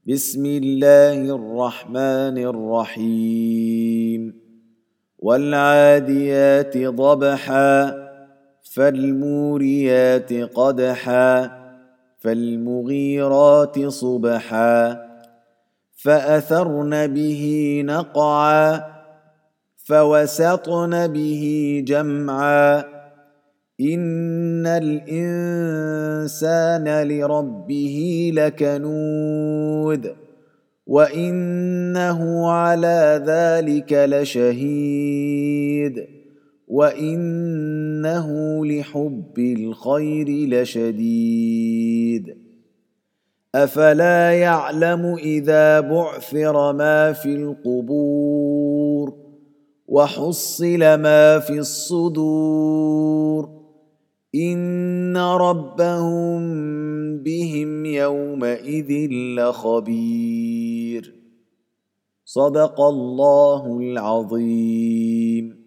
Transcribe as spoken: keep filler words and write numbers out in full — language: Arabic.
بسم الله الرحمن الرحيم والعاديات ضبحا فالموريات قدحا فالمغيرات صبحا فأثرن به نقعا فوسطن به جمعا إن الإنسان لربه لكنود وإنه على ذلك لشهيد وإنه لحب الخير لشديد أفلا يعلم إذا بعثر ما في القبور وحصل ما في الصدور إن ربهم بهم يومئذ لخبير. صدق الله العظيم.